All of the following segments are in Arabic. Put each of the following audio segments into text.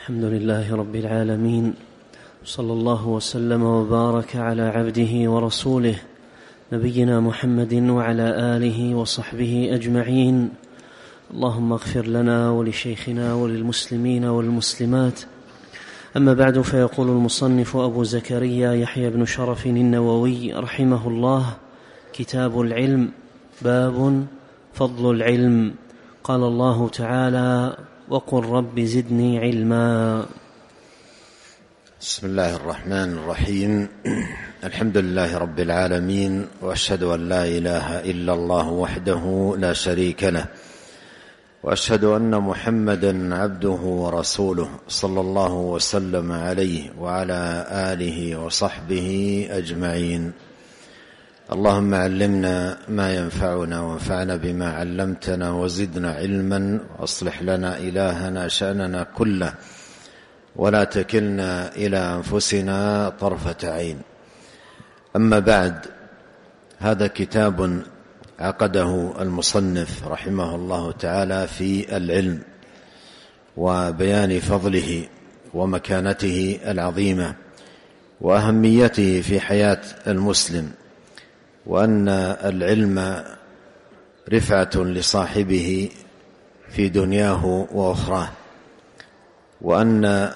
الحمد لله رب العالمين، صلى الله وسلم وبارك على عبده ورسوله نبينا محمد وعلى آله وصحبه أجمعين. اللهم اغفر لنا ولشيخنا وللمسلمين والمسلمات. أما بعد، فيقول المصنف أبو زكريا يحيى بن شرف النووي رحمه الله: كتاب العلم. باب فضل العلم. قال الله تعالى: وقل رب زدني علما. بسم الله الرحمن الرحيم. الحمد لله رب العالمين، وأشهد أن لا إله إلا الله وحده لا شريك له، وأشهد أن محمدا عبده ورسوله، صلى الله وسلم عليه وعلى آله وصحبه أجمعين. اللهم علمنا ما ينفعنا وانفعنا بما علمتنا وزدنا علما، وأصلح لنا إلهنا شأننا كله، ولا تكلنا إلى أنفسنا طرفة عين. أما بعد، هذا كتاب عقده المصنف رحمه الله تعالى في العلم وبيان فضله ومكانته العظيمة وأهميته في حياة المسلم، وأن العلم رفعة لصاحبه في دنياه وأخراه، وأن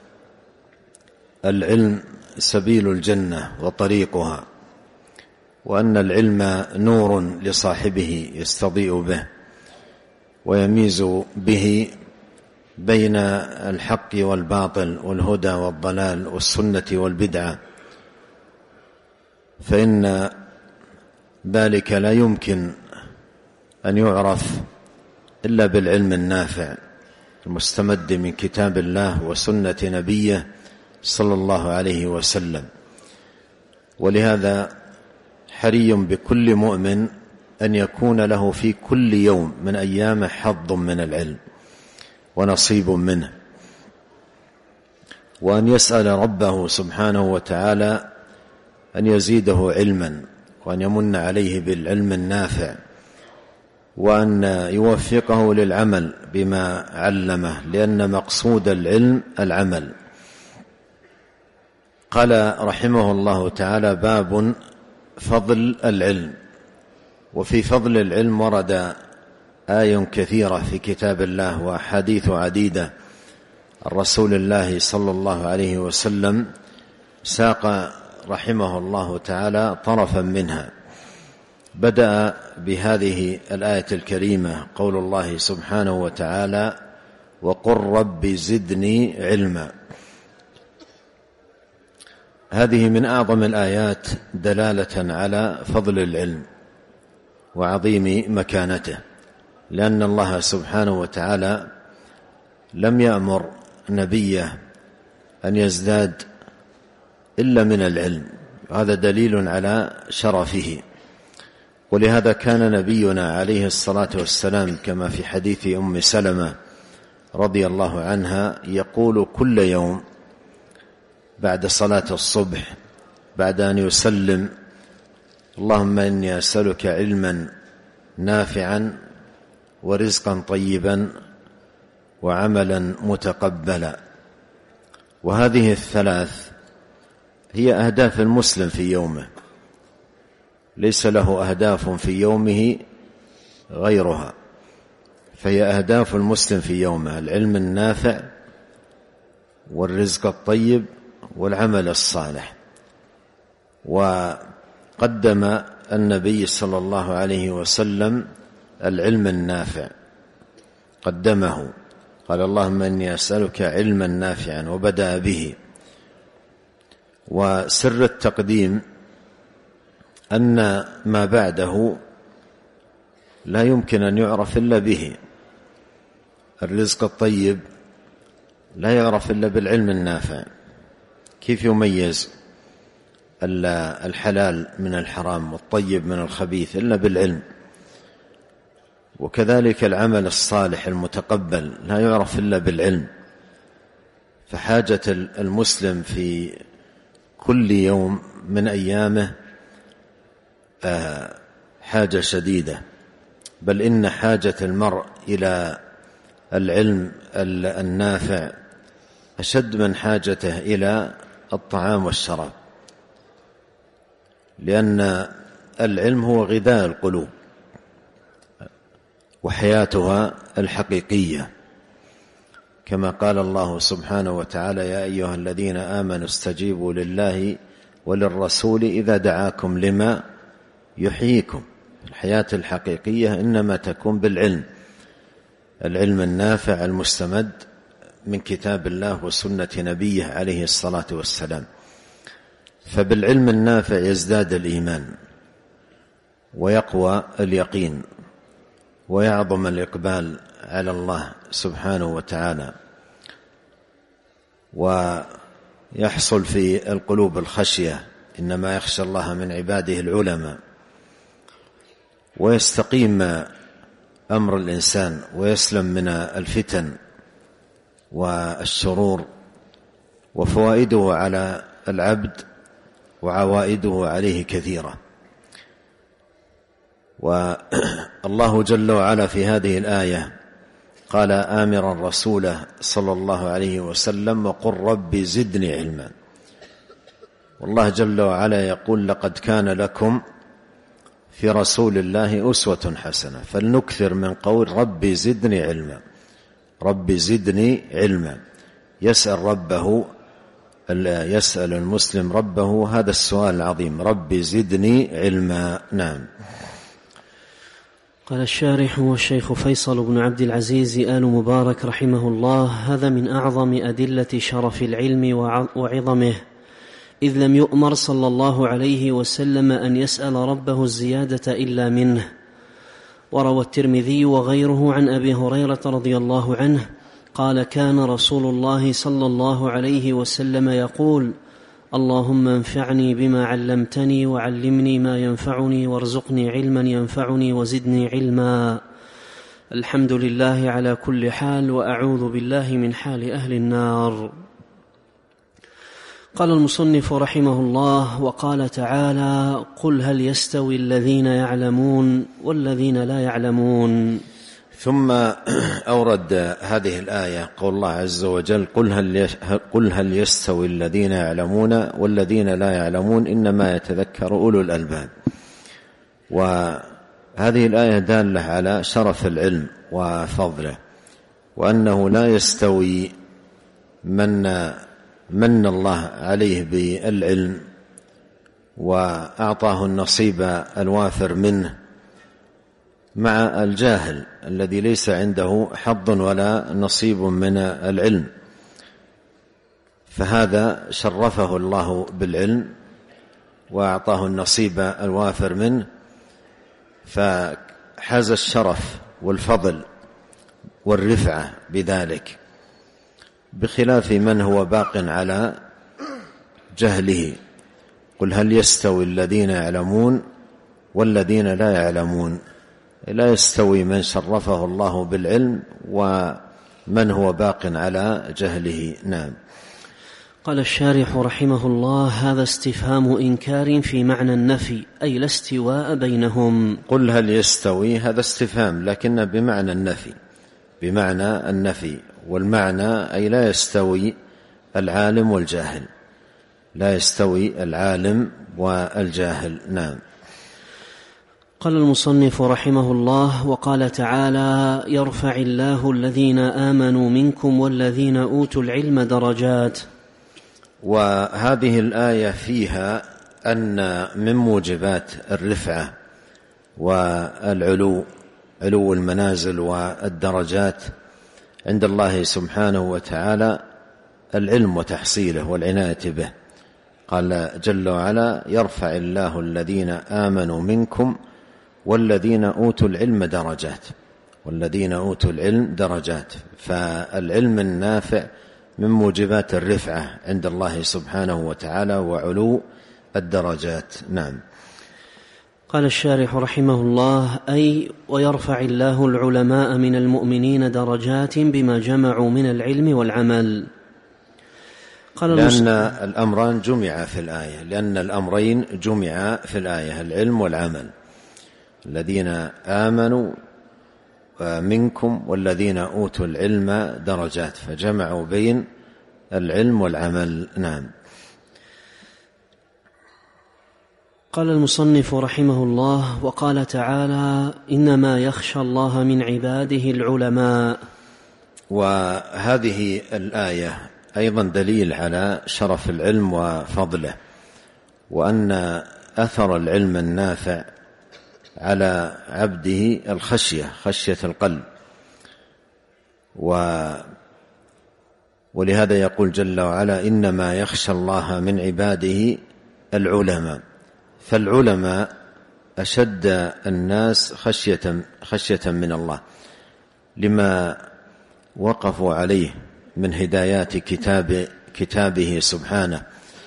العلم سبيل الجنة وطريقها، وأن العلم نور لصاحبه يستضيء به ويميز به بين الحق والباطل والهدى والضلال والسنة والبدعة، فإن ذلك لا يمكن أن يعرف إلا بالعلم النافع المستمد من كتاب الله وسنة نبيه صلى الله عليه وسلم. ولهذا حري بكل مؤمن أن يكون له في كل يوم من أيامه حظ من العلم ونصيب منه، وأن يسأل ربه سبحانه وتعالى أن يزيده علما، وأن يمن عليه بالعلم النافع، وأن يوفقه للعمل بما علمه، لأن مقصود العلم العمل. قال رحمه الله تعالى: باب فضل العلم. وفي فضل العلم ورد آي كثيرة في كتاب الله وأحاديث عديدة عن رسول الله صلى الله عليه وسلم، ساق رحمه الله تعالى طرفا منها. بدأ بهذه الآية الكريمة، قول الله سبحانه وتعالى: وقل رب زدني علما. هذه من أعظم الآيات دلالة على فضل العلم وعظيم مكانته، لأن الله سبحانه وتعالى لم يأمر نبيه أن يزداد إلا من العلم، وهذا دليل على شرفه. ولهذا كان نبينا عليه الصلاة والسلام كما في حديث أم سلمة رضي الله عنها يقول كل يوم بعد صلاة الصبح بعد أن يسلم: اللهم إني أسألك علما نافعا ورزقا طيبا وعملا متقبلا. وهذه الثلاث هي أهداف المسلم في يومه، ليس له أهداف في يومه غيرها، فهي أهداف المسلم في يومه: العلم النافع والرزق الطيب والعمل الصالح. وقدم النبي صلى الله عليه وسلم العلم النافع، قدمه، قال: اللهم إني أسألك علما نافعا، وبدأ به. وسر التقديم أن ما بعده لا يمكن أن يعرف إلا به. الرزق الطيب لا يعرف إلا بالعلم النافع. كيف يميز الحلال من الحرام والطيب من الخبيث إلا بالعلم؟ وكذلك العمل الصالح المتقبل لا يعرف إلا بالعلم. فحاجة المسلم في كل يوم من أيامه حاجة شديدة، بل إن حاجة المرء إلى العلم النافع أشد من حاجته إلى الطعام والشراب، لأن العلم هو غذاء القلوب وحياتها الحقيقية، كما قال الله سبحانه وتعالى: يا أيها الذين آمنوا استجيبوا لله وللرسول إذا دعاكم لما يحييكم. الحياة الحقيقية إنما تكون بالعلم، العلم النافع المستمد من كتاب الله وسنة نبيه عليه الصلاة والسلام. فبالعلم النافع يزداد الإيمان ويقوى اليقين ويعظم الإقبال على الله سبحانه وتعالى، ويحصل في القلوب الخشية، إنما يخشى الله من عباده العلماء، ويستقيم أمر الإنسان ويسلم من الفتن والشرور، وفوائده على العبد وعوائده عليه كثيرة. والله جل وعلا في هذه الآية قال آمرا رسوله صلى الله عليه وسلم: وقل رب زدني علما. والله جل وعلا يقول: لقد كان لكم في رسول الله أسوة حسنة. فلنكثر من قول رب زدني علما، رب زدني علما. يسأل المسلم ربه هذا السؤال العظيم: رب زدني علما. نعم. قال الشارح والشيخ فيصل بن عبد العزيز آل مبارك رحمه الله: هذا من أعظم أدلة شرف العلم وعظمه، إذ لم يؤمر صلى الله عليه وسلم أن يسأل ربه الزيادة إلا منه. وروى الترمذي وغيره عن أبي هريرة رضي الله عنه قال: كان رسول الله صلى الله عليه وسلم يقول: اللهم انفعني بما علمتني وعلمني ما ينفعني وارزقني علما ينفعني وزدني علما. الحمد لله على كل حال، وأعوذ بالله من حال أهل النار. قال المصنف رحمه الله: وقال تعالى: قل هل يستوي الذين يعلمون والذين لا يعلمون. ثم أورد هذه الآية قول الله عز وجل: قل هل يستوي الذين يعلمون والذين لا يعلمون إنما يتذكر أولو الألباب. وهذه الآية دالة على شرف العلم وفضله، وأنه لا يستوي من الله عليه بالعلم وأعطاه النصيب الوافر منه مع الجاهل الذي ليس عنده حظ ولا نصيب من العلم. فهذا شرفه الله بالعلم وأعطاه النصيب الوافر منه، فحاز الشرف والفضل والرفعة بذلك، بخلاف من هو باق على جهله. قل هل يستوي الذين يعلمون والذين لا يعلمون. لا يستوي من شرفه الله بالعلم ومن هو باق على جهله. نعم. قال الشارح رحمه الله: هذا استفهام إنكار في معنى النفي، أي لا استواء بينهم. قل هل يستوي هذا استفهام، لكن بمعنى النفي، والمعنى أي لا يستوي العالم والجاهل، لا يستوي العالم والجاهل. نعم. قال المصنف رحمه الله: وقال تعالى: يرفع الله الذين آمنوا منكم والذين أوتوا العلم درجات. وهذه الآية فيها أن من موجبات الرفعة والعلو، علو المنازل والدرجات عند الله سبحانه وتعالى، العلم وتحصيله والعناية به. قال جل وعلا: يرفع الله الذين آمنوا منكم والذين أوتوا العلم درجات، والذين أوتوا العلم درجات. فالعلم النافع من موجبات الرفعة عند الله سبحانه وتعالى وعلو الدرجات. نعم. قال الشارح رحمه الله: أي ويرفع الله العلماء من المؤمنين درجات بما جمعوا من العلم والعمل. لأن الأمران جمع في الآية، لأن الأمرين جمع في الآية، العلم والعمل. الذين آمنوا منكم والذين أوتوا العلم درجات، فجمعوا بين العلم والعمل. نعم. قال المصنف رحمه الله: وقال تعالى: إنما يخشى الله من عباده العلماء. وهذه الآية أيضا دليل على شرف العلم وفضله، وأن أثر العلم النافع على عبده خشية القلب. ولهذا يقول جل وعلا: إنما يخشى الله من عباده العلماء. فالعلماء أشد الناس خشية من الله لما وقفوا عليه من هدايات كتابه سبحانه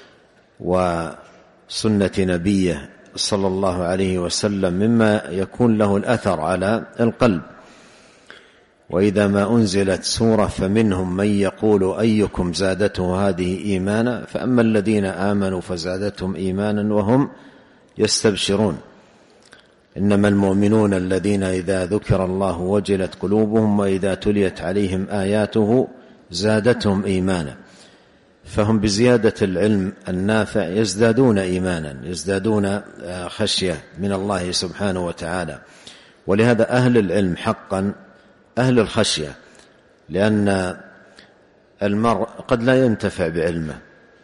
وسنة نبيه صلى الله عليه وسلم، مما يكون له الأثر على القلب. وإذا ما أنزلت سورة فمنهم من يقول أيكم زادته هذه إيمانا، فأما الذين آمنوا فزادتهم إيمانا وهم يستبشرون. إنما المؤمنون الذين إذا ذكر الله وجلت قلوبهم وإذا تليت عليهم آياته زادتهم إيمانا. فهم بزيادة العلم النافع يزدادون إيمانا، يزدادون خشية من الله سبحانه وتعالى. ولهذا أهل العلم حقا أهل الخشية، لأن المرء قد لا ينتفع بعلمه،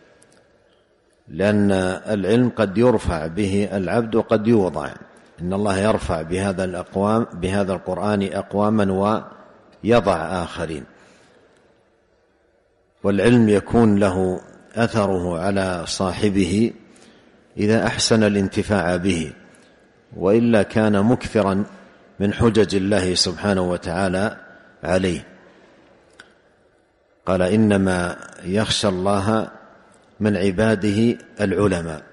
لأن العلم قد يرفع به العبد وقد يوضع. إن الله يرفع بهذا القرآن أقواما ويضع آخرين. والعلم يكون له أثره على صاحبه إذا أحسن الانتفاع به، وإلا كان مكثرا من حجج الله سبحانه وتعالى عليه. قال: إنما يخشى الله من عباده العلماء.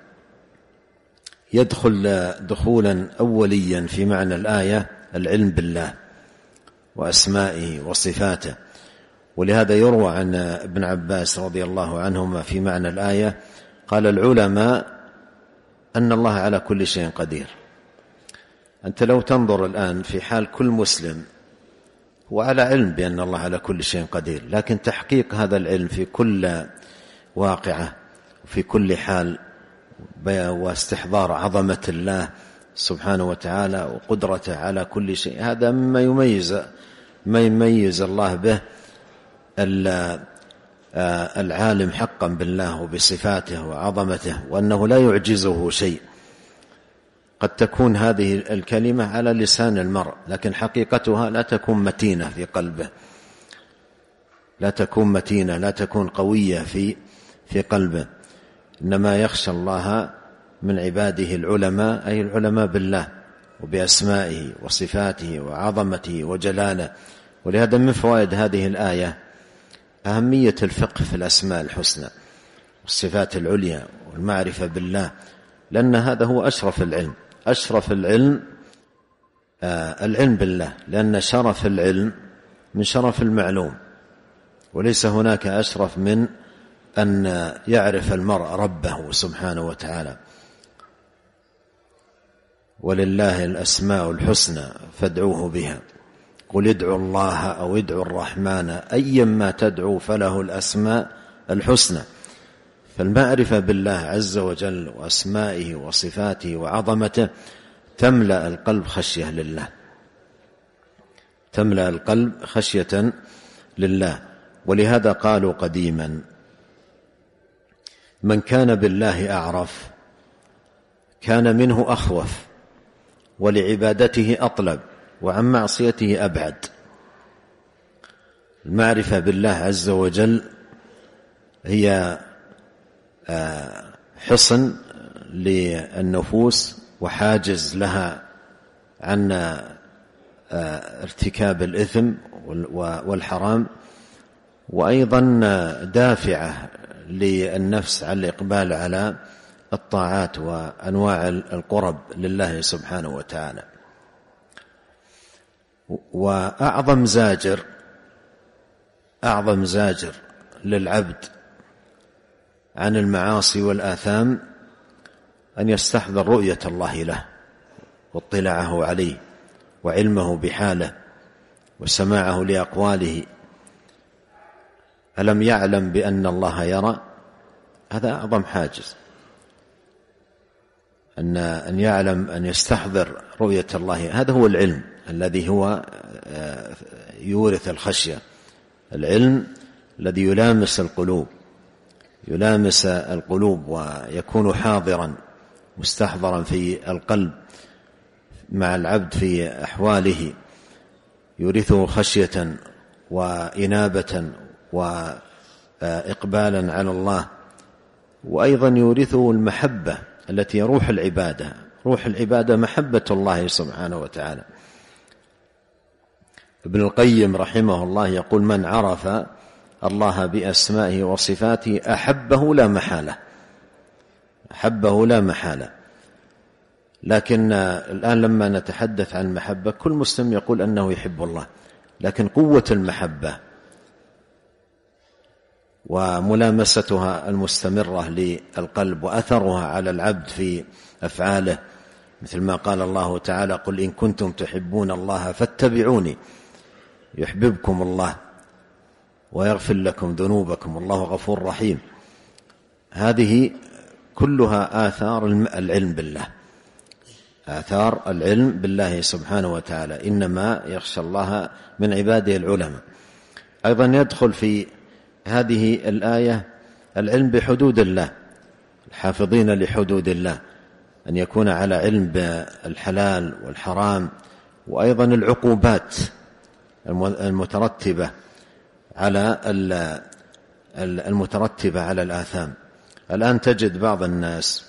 يدخل دخولا أوليا في معنى الآية العلم بالله وأسمائه وصفاته. ولهذا يروى عن ابن عباس رضي الله عنهما في معنى الآية قال: العلماء أن الله على كل شيء قدير. أنت لو تنظر الآن في حال كل مسلم وعلى علم بأن الله على كل شيء قدير، لكن تحقيق هذا العلم في كل واقعة وفي كل حال، واستحضار عظمة الله سبحانه وتعالى وقدرته على كل شيء، هذا مما يميز الله به العالم حقا بالله وبصفاته وعظمته، وأنه لا يعجزه شيء. قد تكون هذه الكلمة على لسان المرء، لكن حقيقتها لا تكون متينة في قلبه، لا تكون متينة، لا تكون قوية في قلبه. إنما يخشى الله من عباده العلماء، أي العلماء بالله وبأسمائه وصفاته وعظمته وجلاله. ولهذا من فوائد هذه الآية أهمية الفقه في الأسماء الحسنى والصفات العليا والمعرفة بالله، لأن هذا هو أشرف العلم. أشرف العلم العلم بالله، لأن شرف العلم من شرف المعلوم، وليس هناك أشرف من أن يعرف المرء ربه سبحانه وتعالى. ولله الأسماء الحسنى فادعوه بها، قل ادعوا الله أو ادعوا الرحمن أيما تدعوا فله الأسماء الحسنى. فالمعرفة بالله عز وجل وأسمائه وصفاته وعظمته تملأ القلب خشية لله، تملأ القلب خشية لله. ولهذا قالوا قديما: من كان بالله أعرف كان منه أخوف، ولعبادته أطلب، وعن معصيته أبعد. المعرفة بالله عز وجل هي حصن للنفوس وحاجز لها عن ارتكاب الإثم والحرام، وأيضا دافعة للنفس على الإقبال على الطاعات وأنواع القرب لله سبحانه وتعالى. وأعظم زاجر للعبد عن المعاصي والآثام أن يستحضر رؤية الله له واطلاعه عليه وعلمه بحاله وسماعه لأقواله ألم يعلم بأن الله يرى؟ هذا أعظم حاجز، أن يعلم، أن يستحضر رؤية الله. هذا هو العلم الذي هو يورث الخشية، العلم الذي يلامس القلوب ويكون حاضرا مستحضرا في القلب مع العبد في أحواله، يورثه خشية وإنابة وإقبالا على الله، وأيضا يورثه المحبة التي روح العبادة محبة الله سبحانه وتعالى. ابن القيم رحمه الله يقول: من عرف الله بأسمائه وصفاته أحبه لا محالة. لكن الآن لما نتحدث عن المحبة كل مسلم يقول أنه يحب الله، لكن قوة المحبة وملامستها المستمرة للقلب وأثرها على العبد في أفعاله، مثل ما قال الله تعالى: قل إن كنتم تحبون الله فاتبعوني يحببكم الله ويغفر لكم ذنوبكم والله غفور رحيم. هذه كلها آثار العلم بالله، آثار العلم بالله سبحانه وتعالى. إنما يخشى الله من عباده العلماء. أيضا يدخل في هذه الآية العلم بحدود الله، الحافظين لحدود الله، أن يكون على علم بالحلال والحرام، وأيضا العقوبات المترتبة على الآثام. الآن تجد بعض الناس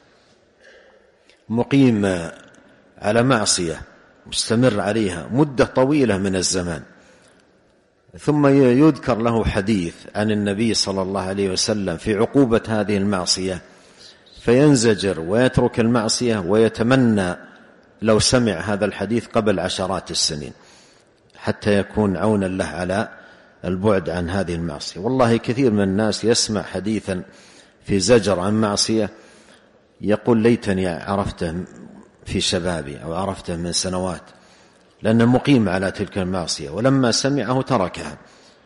مقيم على معصية مستمر عليها مدة طويلة من الزمان، ثم يذكر له حديث عن النبي صلى الله عليه وسلم في عقوبة هذه المعصية، فينزجر ويترك المعصية ويتمنى لو سمع هذا الحديث قبل عشرات السنين حتى يكون عونا له على البعد عن هذه المعصية. والله كثير من الناس يسمع حديثا في زجر عن معصية يقول: ليتني عرفته في شبابي أو عرفته من سنوات، لأنه مقيم على تلك المعصية، ولما سمعه تركها.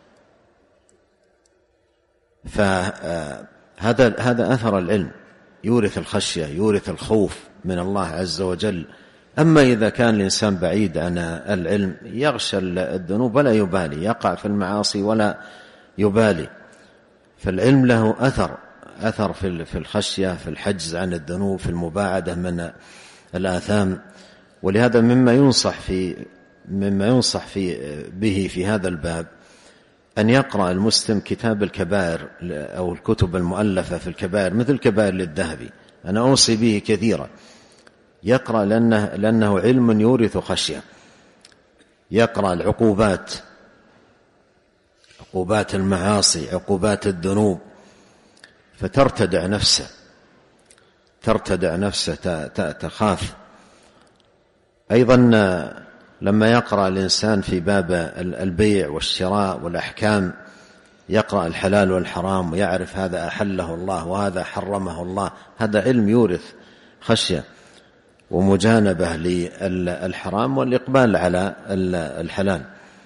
فهذا أثر العلم، يورث الخشية، يورث الخوف من الله عز وجل. أما إذا كان الإنسان بعيد عن العلم يغشى الذنوب ولا يبالي، يقع في المعاصي ولا يبالي. فالعلم له أثر في الخشية، في الحجز عن الذنوب، في المباعدة من الآثام. ولهذا مما ينصح به في هذا الباب أن يقرأ المسلم كتاب الكبائر أو الكتب المؤلفة في الكبائر، مثل كبائر للذهبي، أنا أوصي به كثيرا. يقرأ لأنه علم يورث خشية. يقرأ العقوبات، عقوبات المعاصي، عقوبات الذنوب، فترتدع نفسه، تخاف. أيضا لما يقرأ الإنسان في باب البيع والشراء والأحكام، يقرأ الحلال والحرام ويعرف هذا أحله الله وهذا حرمه الله، هذا علم يورث خشية ومجانبة للحرام والإقبال على الحلال.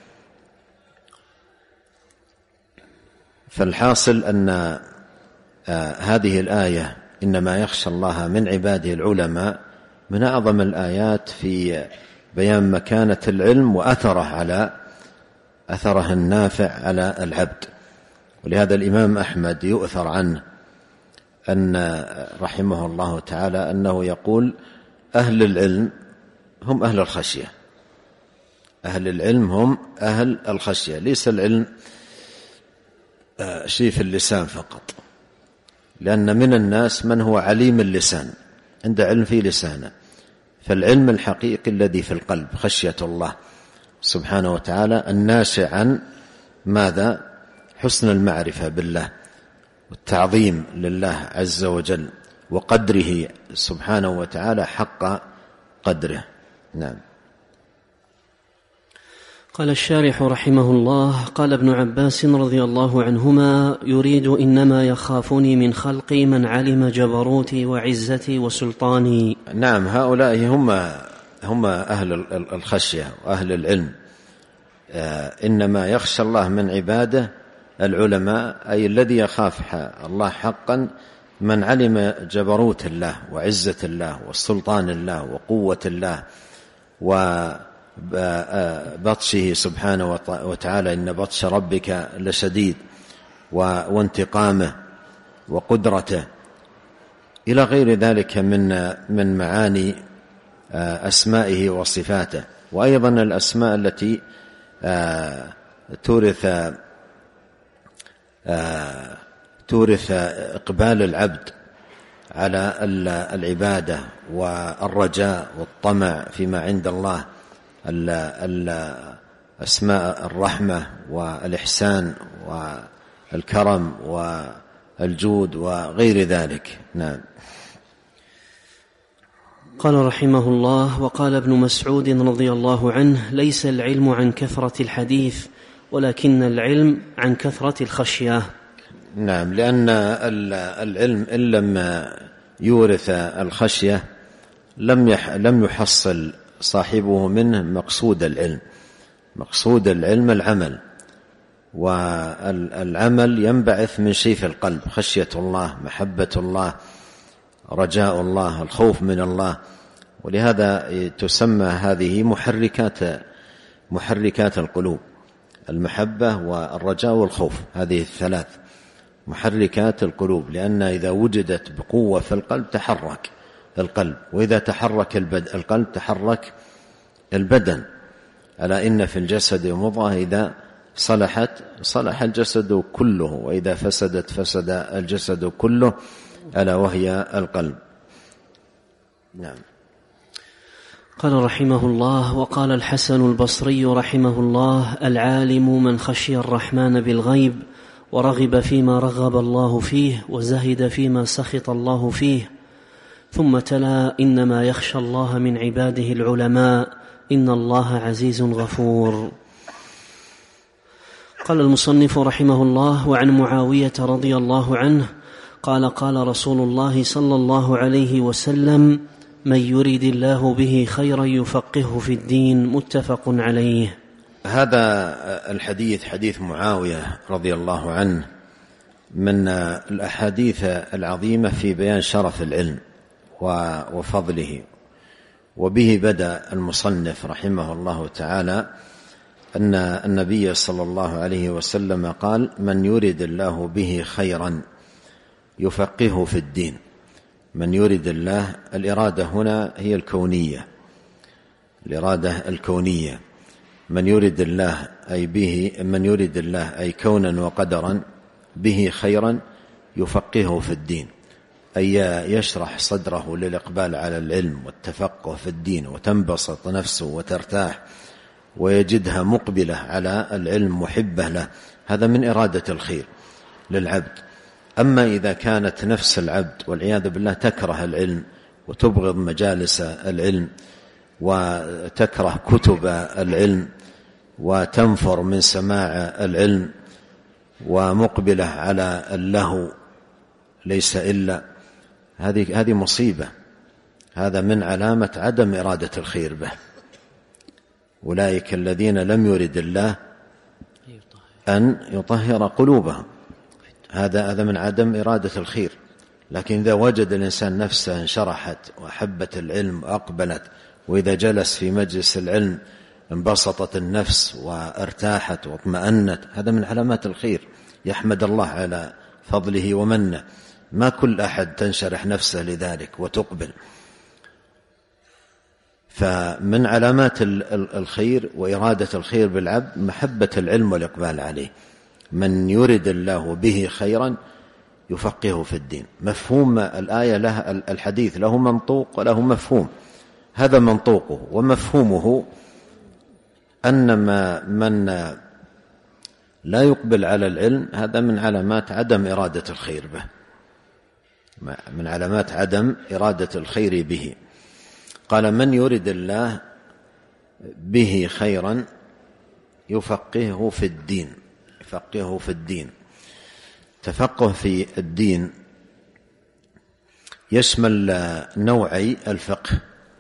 فالحاصل أن هذه الآية إنما يخشى الله من عباده العلماء من أعظم الآيات في بيان مكانة العلم وأثره النافع على العبد. ولهذا الإمام أحمد يؤثر عنه أن رحمه الله تعالى أنه يقول: أهل العلم هم أهل الخشية. أهل العلم هم أهل الخشية، ليس العلم شيء في اللسان فقط، لأن من الناس من هو عليم اللسان، عنده علم في لسانه. فالعلم الحقيقي الذي في القلب خشية الله سبحانه وتعالى، الناشئ عن ماذا؟ حسن المعرفة بالله والتعظيم لله عز وجل وقدره سبحانه وتعالى حق قدره. نعم. قال الشارح رحمه الله: قال ابن عباس رضي الله عنهما: يريد إنما يخافني من خلقي من علم جبروتي وعزتي وسلطاني. نعم، هؤلاء هم أهل الخشية وأهل العلم. إنما يخشى الله من عباده العلماء أي الذي يخاف الله حقا من علم جبروت الله وعزة الله والسلطان الله وقوة الله وبطشه سبحانه وتعالى، إن بطش ربك لشديد، وانتقامه وقدرته إلى غير ذلك من معاني أسمائه وصفاته. وأيضا الأسماء التي تورث إقبال العبد على العبادة والرجاء والطمع فيما عند الله، أسماء الرحمة والإحسان والكرم والجود وغير ذلك. نعم. قال رحمه الله: وقال ابن مسعود رضي الله عنه: ليس العلم عن كثرة الحديث ولكن العلم عن كثرة الخشية. نعم، لأن العلم إن لم يورث الخشية لم يحصل صاحبه منه مقصود العلم. مقصود العلم العمل، والعمل ينبعث من شيء في القلب: خشية الله، محبة الله، رجاء الله، الخوف من الله. ولهذا تسمى هذه محركات القلوب: المحبة والرجاء والخوف، هذه الثلاث محركات القلوب، لأن إذا وجدت بقوة في القلب تحرك القلب، وإذا تحرك القلب تحرك البدن. ألا إن في الجسد مضغة إذا صلحت صلح الجسد كله، وإذا فسدت فسد الجسد كله، ألا وهي القلب. نعم. قال رحمه الله: وقال الحسن البصري رحمه الله: العالم من خشي الرحمن بالغيب ورغب فيما رغب الله فيه وزهد فيما سخط الله فيه. ثم تلا: إنما يخشى الله من عباده العلماء إن الله عزيز غفور. قال المصنف رحمه الله: وعن معاوية رضي الله عنه قال: قال رسول الله صلى الله عليه وسلم: من يريد الله به خيرا يفقهه في الدين. متفق عليه. هذا الحديث حديث معاوية رضي الله عنه من الأحاديث العظيمة في بيان شرف العلم وفضله. وبه بدأ المصنف رحمه الله تعالى أن النبي صلى الله عليه وسلم قال: من يريد الله به خيرا يفقهه في الدين. من يريد الله، الإرادة هنا هي الكونية، الإرادة الكونية. من يريد الله أي به، من يريد الله أي كونا وقدرا به خيرا يفقهه في الدين، أي يشرح صدره للإقبال على العلم والتفقه في الدين، وتنبسط نفسه وترتاح ويجدها مقبلة على العلم محبة له. هذا من إرادة الخير للعبد. أما إذا كانت نفس العبد والعياذ بالله تكره العلم وتبغض مجالس العلم وتكره كتب العلم وتنفر من سماع العلم ومقبلة على اللهو ليس إلا، هذه مصيبة. هذا من علامة عدم إرادة الخير به. أولئك الذين لم يرد الله أن يطهر قلوبهم، هذا من عدم إرادة الخير. لكن إذا وجد الإنسان نفسه انشرحت وأحبت العلم وأقبلت، وإذا جلس في مجلس العلم انبسطت النفس وارتاحت واطمأنت، هذا من علامات الخير، يحمد الله على فضله ومنه. ما كل أحد تنشرح نفسه لذلك وتقبل. فمن علامات الخير وإرادة الخير بالعبد محبة العلم والإقبال عليه. من يرد الله به خيرا يفقهه في الدين. مفهوم الآية لها، الحديث له منطوق وله مفهوم. هذا منطوقه، ومفهومه أن من لا يقبل على العلم هذا من علامات عدم إرادة الخير به، من علامات عدم إرادة الخير به. قال: من يرد الله به خيرا يفقهه في الدين. يفقهه في الدين. تفقه في الدين يشمل نوعي الفقه،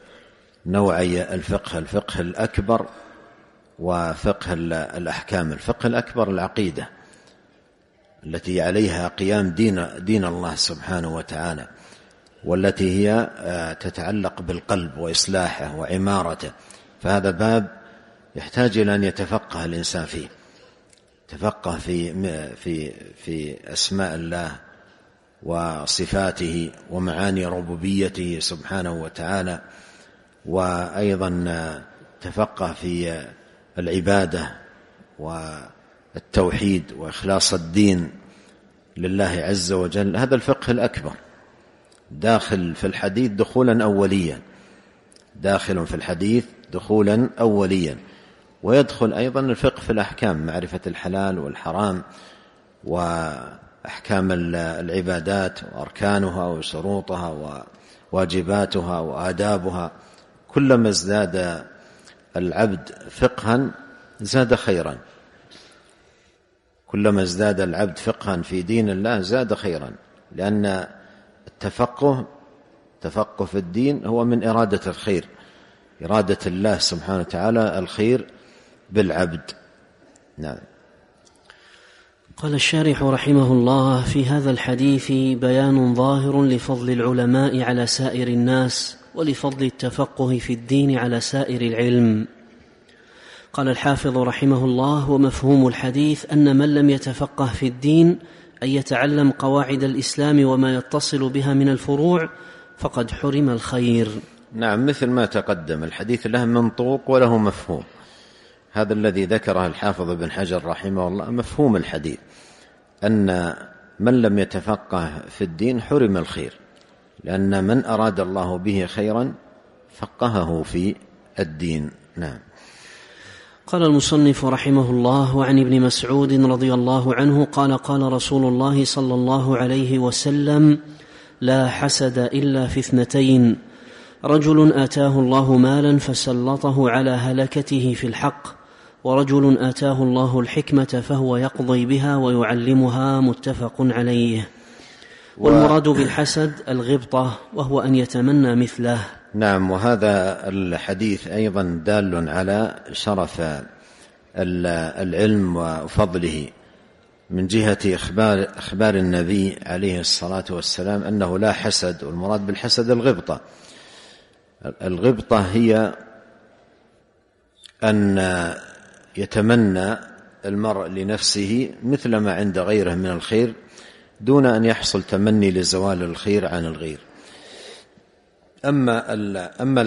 الفقه الأكبر وفقه الأحكام. الفقه الأكبر العقيدة، التي عليها قيام دين الله سبحانه وتعالى، والتي هي تتعلق بالقلب وإصلاحه وعمارته. فهذا باب يحتاج إلى أن يتفقه الإنسان فيه، تفقه في أسماء الله وصفاته ومعاني ربوبيته سبحانه وتعالى، وأيضا تفقه في العبادة والتوحيد وإخلاص الدين لله عز وجل. هذا الفقه الأكبر داخل في الحديث دخولا أوليا، داخل في الحديث دخولا أوليا. ويدخل أيضا الفقه في الأحكام، معرفة الحلال والحرام وأحكام العبادات وأركانها وشروطها وواجباتها وآدابها. كلما ازداد العبد فقها زاد خيرا، كلما ازداد العبد فقها في دين الله زاد خيرا، لأن التفقه في الدين هو من إرادة الخير، إرادة الله سبحانه وتعالى الخير بالعبد. نعم. قال الشارح رحمه الله: في هذا الحديث بيان ظاهر لفضل العلماء على سائر الناس، ولفضل التفقه في الدين على سائر العلم. قال الحافظ رحمه الله: ومفهوم الحديث أن من لم يتفقه في الدين أن يتعلم قواعد الإسلام وما يتصل بها من الفروع فقد حرم الخير. نعم، مثل ما تقدم، الحديث له منطوق وله مفهوم. هذا الذي ذكره الحافظ ابن حجر رحمه الله مفهوم الحديث، أن من لم يتفقه في الدين حرم الخير، لأن من أراد الله به خيرا فقهه في الدين. نعم. قال المصنف رحمه الله: وعن ابن مسعود رضي الله عنه قال: قال رسول الله صلى الله عليه وسلم: لا حسد إلا في اثنتين: رجل آتاه الله مالا فسلطه على هلكته في الحق، ورجل آتاه الله الحكمة فهو يقضي بها ويعلمها. متفق عليه. والمراد بالحسد الغبطة، وهو أن يتمنى مثله. نعم. وهذا الحديث أيضا دال على شرف العلم وفضله، من جهة إخبار النبي عليه الصلاة والسلام أنه لا حسد. والمراد بالحسد الغبطة. الغبطة هي أن يتمنى المرء لنفسه مثل ما عند غيره من الخير دون أن يحصل تمني لزوال الخير عن الغير. أما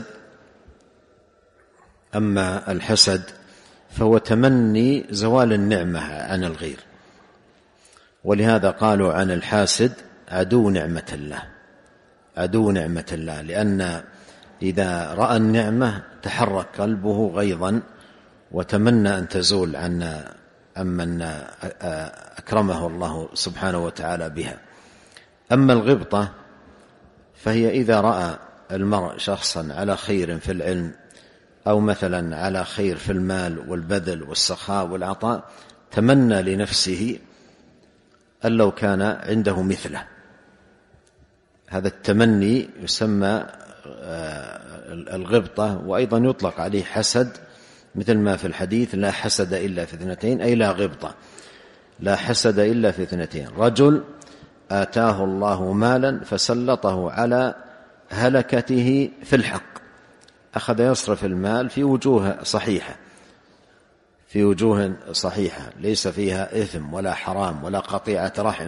الحسد فهو تمني زوال النعمة عن الغير، ولهذا قالوا عن الحاسد عدو نعمة الله، عدو نعمة الله، لأن إذا رأى النعمة تحرك قلبه غيظا وتمنى أن تزول عن من أكرمه الله سبحانه وتعالى بها. أما الغبطة فهي إذا رأى المرء شخصا على خير في العلم، أو مثلا على خير في المال والبذل والسخاء والعطاء، تمنى لنفسه أن لو كان عنده مثله. هذا التمني يسمى الغبطة، وأيضا يطلق عليه حسد، مثل ما في الحديث: لا حسد إلا في اثنتين، أي لا غبطة، لا حسد إلا في اثنتين: رجل آتاه الله مالا فسلطه على هلكته في الحق، أخذ يصرف المال في وجوه صحيحة، في وجوه صحيحة ليس فيها إثم ولا حرام ولا قطيعة رحم،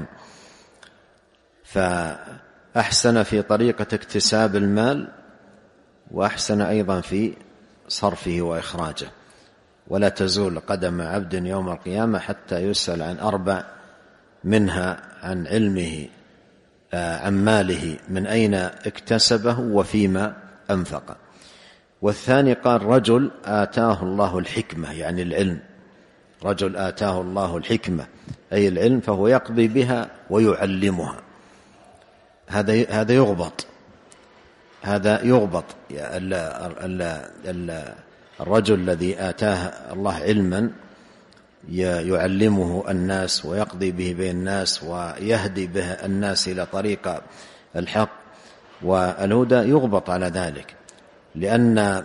فأحسن في طريقة اكتساب المال، وأحسن أيضا في صرفه وإخراجه. ولا تزول قدم عبد يوم القيامة حتى يسأل عن 4: منها عن علمه، عن ماله من أين اكتسبه وفيما أنفق. والثاني قال: رجل آتاه الله الحكمة، يعني العلم، رجل آتاه الله الحكمة أي العلم، فهو يقضي بها ويعلمها. هذا يغبط، هذا يغبط. الرجل الذي آتاه الله علما يعلمه الناس ويقضي به بين الناس ويهدي به الناس إلى طريق الحق والهدى، يغبط على ذلك، لأن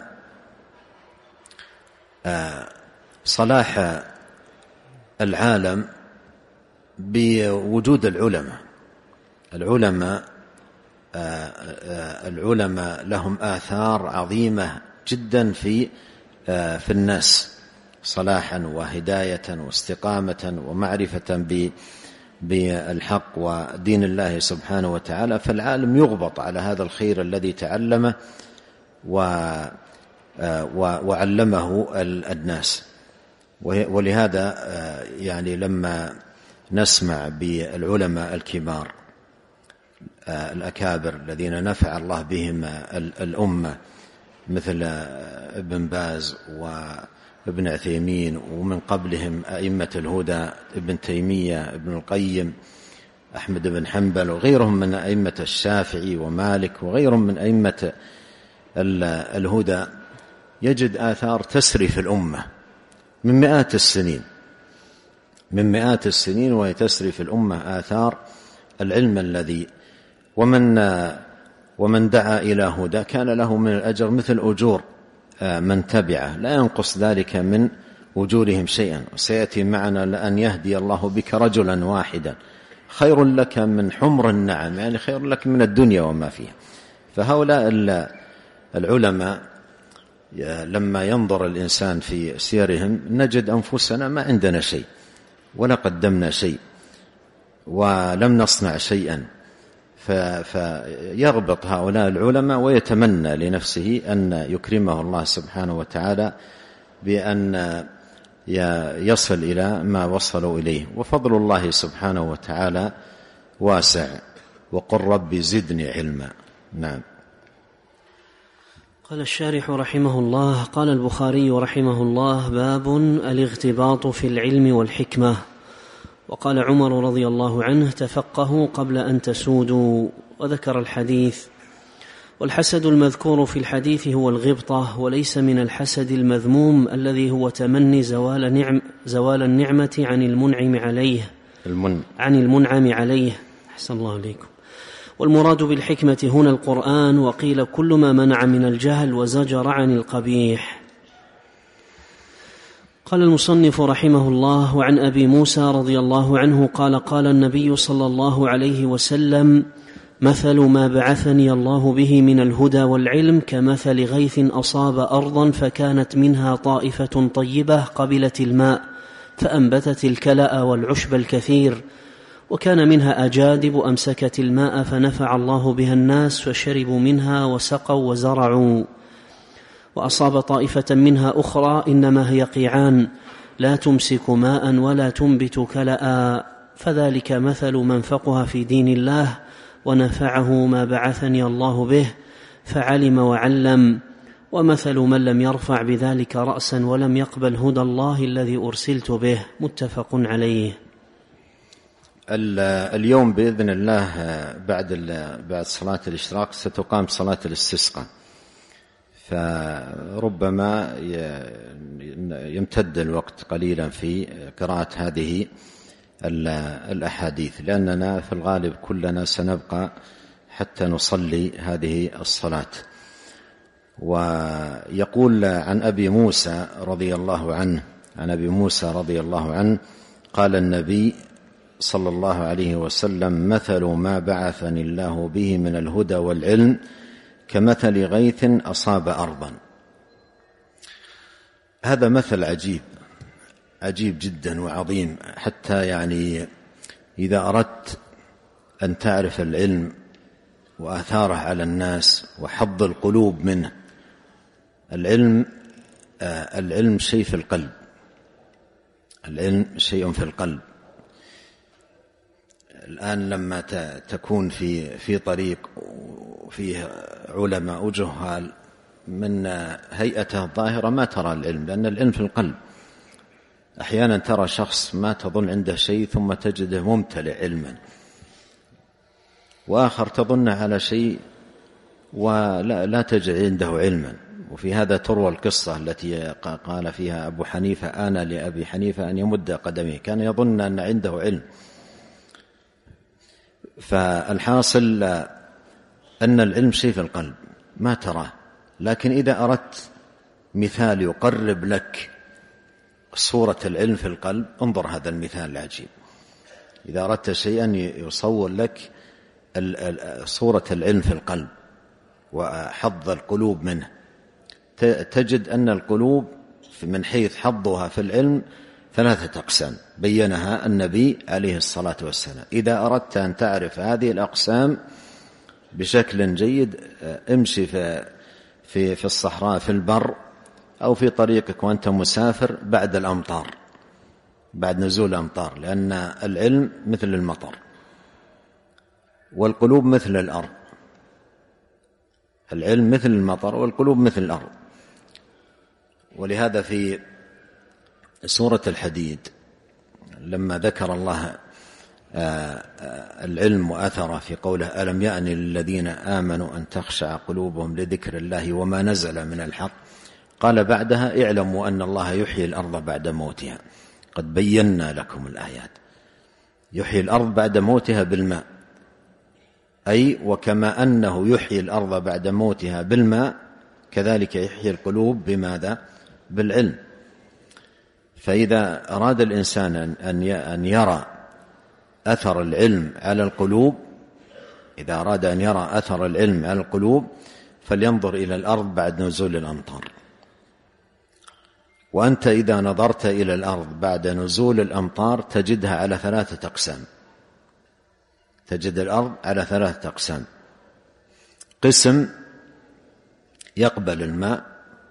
صلاح العالم بوجود العلماء لهم آثار عظيمة جدا في الناس صلاحا وهداية واستقامة ومعرفة بالحق ودين الله سبحانه وتعالى. فالعالم يغبط على هذا الخير الذي تعلمه وعلمه الناس. ولهذا يعني لما نسمع بالعلماء الكبار الأكابر الذين نفع الله بهم الأمة مثل ابن باز وابن عثيمين، ومن قبلهم أئمة الهدى ابن تيمية ابن القيم أحمد بن حنبل وغيرهم من أئمة الشافعي ومالك وغيرهم من أئمة الهدى، يجد آثار تسري في الأمة من مئات السنين وهي تسري في الأمة آثار العلم الذي ومن دعا إلى هدى كان له من الأجر مثل أجور من تبعه، لا ينقص ذلك من أجورهم شيئا. وسيأتي معنا لأن يهدي الله بك رجلا واحدا خير لك من حمر النعم، يعني خير لك من الدنيا وما فيها. فهؤلاء العلماء لما ينظر الإنسان في سيرهم نجد أنفسنا ما عندنا شيء ولا قدمنا شيء ولم نصنع شيئا، فيغبط هؤلاء العلماء ويتمنى لنفسه أن يكرمه الله سبحانه وتعالى بأن يصل إلى ما وصلوا إليه. وفضل الله سبحانه وتعالى واسع، وقل رب زدني علما. نعم. قال الشارح رحمه الله: قال البخاري رحمه الله: باب الاغتباط في العلم والحكمة. وقال عمر رضي الله عنه: تفقهوا قبل أن تسودوا. وذكر الحديث. والحسد المذكور في الحديث هو الغبطة، وليس من الحسد المذموم الذي هو تمني زوال النعمة عن المنعم عليه. أحسن الله عليكم. والمراد بالحكمة هنا القرآن، وقيل كل ما منع من الجهل وزجر عن القبيح. قال المصنف رحمه الله: وعن أبي موسى رضي الله عنه قال: قال النبي صلى الله عليه وسلم: مثل ما بعثني الله به من الهدى والعلم كمثل غيث أصاب أرضا فكانت منها طائفة طيبة قبلت الماء فأنبتت الكلأ والعشب الكثير، وكان منها أجادب أمسكت الماء فنفع الله بها الناس فشربوا منها وسقوا وزرعوا. وأصاب طائفة منها أخرى إنما هي قيعان لا تمسك ماء ولا تنبت كلأ، فذلك مثل من فقه في دين الله ونفعه ما بعثني الله به فعلم وعلم، ومثل من لم يرفع بذلك رأسا ولم يقبل هدى الله الذي أرسلت به. متفق عليه. اليوم بإذن الله بعد صلاة الإشراق ستقام صلاة الاستسقاء، فربما يمتد الوقت قليلا في قراءة هذه الأحاديث، لأننا في الغالب كلنا سنبقى حتى نصلي هذه الصلاة. ويقول عن أبي موسى رضي الله عنه قال النبي صلى الله عليه وسلم: مثل ما بعثني الله به من الهدى والعلم كمثل غيث أصاب أرضا. هذا مثل عجيب جدا وعظيم، حتى يعني إذا أردت أن تعرف العلم وآثاره على الناس وحظ القلوب منه، العلم شيء في القلب، العلم شيء في القلب. الآن لما تكون في طريق وفيه علماء وجهال من هيئته الظاهرة ما ترى العلم، لأن العلم في القلب. أحيانا ترى شخص ما تظن عنده شيء ثم تجده ممتلئ علما، وآخر تظنه على شيء ولا تجد عنده علما. وفي هذا تروى القصة التي قال فيها أبو حنيفة: آن لأبي حنيفة أن يمد قدمه، كان يظن أن عنده علم. فالحاصل أن العلم شيء في القلب ما تراه، لكن إذا أردت مثال يقرب لك صورة العلم في القلب انظر هذا المثال العجيب. إذا أردت شيئا يصور لك صورة العلم في القلب وحظ القلوب منه. تجد أن القلوب من حيث حظها في العلم 3 أقسام بينها النبي عليه الصلاة والسلام. إذا أردت أن تعرف هذه الأقسام بشكل جيد امشي في الصحراء في البر أو في طريقك وأنت مسافر بعد الأمطار، بعد نزول الأمطار، لأن العلم مثل المطر والقلوب مثل الأرض. العلم مثل المطر والقلوب مثل الأرض. ولهذا في سورة الحديد لما ذكر الله العلم وأثره في قوله ألم يأن للذين آمنوا أن تخشع قلوبهم لذكر الله وما نزل من الحق، قال بعدها اعلموا أن الله يحيي الأرض بعد موتها قد بينا لكم الآيات. يحيي الأرض بعد موتها بالماء، أي وكما أنه يحيي الأرض بعد موتها بالماء كذلك يحيي القلوب بماذا؟ بالعلم. فإذا أراد الإنسان أن يرى أثر العلم على القلوب، إذا أراد أن يرى أثر العلم على القلوب فلينظر إلى الأرض بعد نزول الأمطار. وأنت إذا نظرت إلى الأرض بعد نزول الأمطار تجدها على 3 أقسام. تجد الأرض على 3 أقسام: قسم يقبل الماء